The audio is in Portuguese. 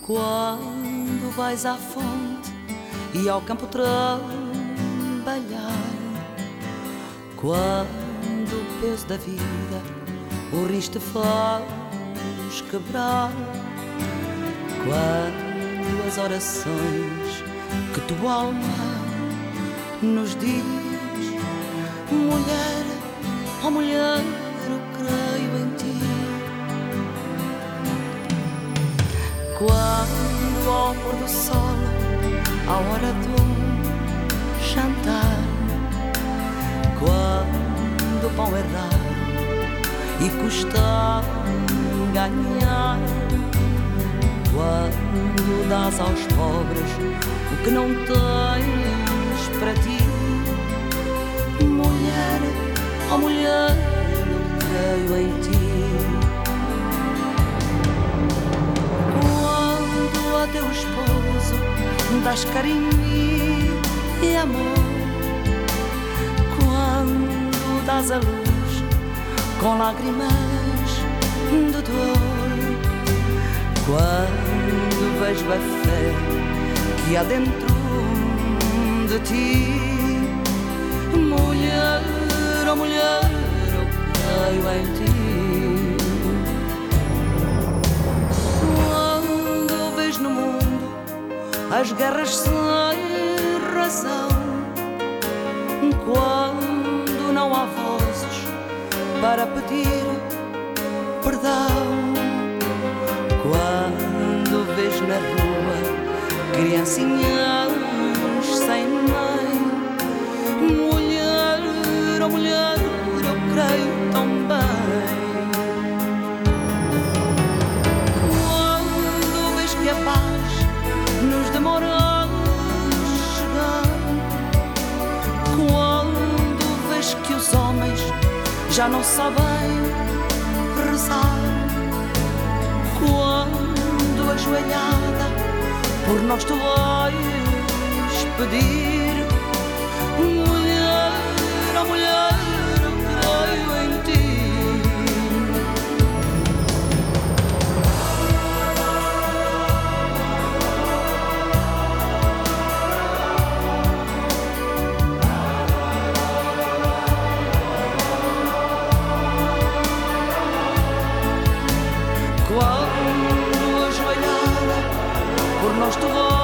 Quando vais à fonte e ao campo trabalhar, quando o peso da vida o rins te faz quebrar, quando as orações que tua alma nos diz, mulher, oh mulher, eu creio em ti. Quando ao pôr do sol, à hora do jantar, quando o pão é raro e custa ganhar, quando dás aos pobres o que não tens para ti, mulher, oh mulher, eu creio em ti. Quando a teu esposo dás carinho e amor, quando dás a luz com lágrimas de dor, quando vejo a fé que há dentro de ti, mulher, oh mulher, eu creio em ti. Quando vejo no mundo as guerras sem razão, quando não há vozes para pedir perdão, quando vejo na rua criancinhas sem mãe, mulher, oh mulher, eu creio tão bem. Quando vejo que a paz nos demora a chegar, quando vejo que os homens já não sabem rezar, quando ajoelhada por nós tu vais pedir, mulher, oh mulher, eu creio em ti. Quando ajoelhada por nós tu vais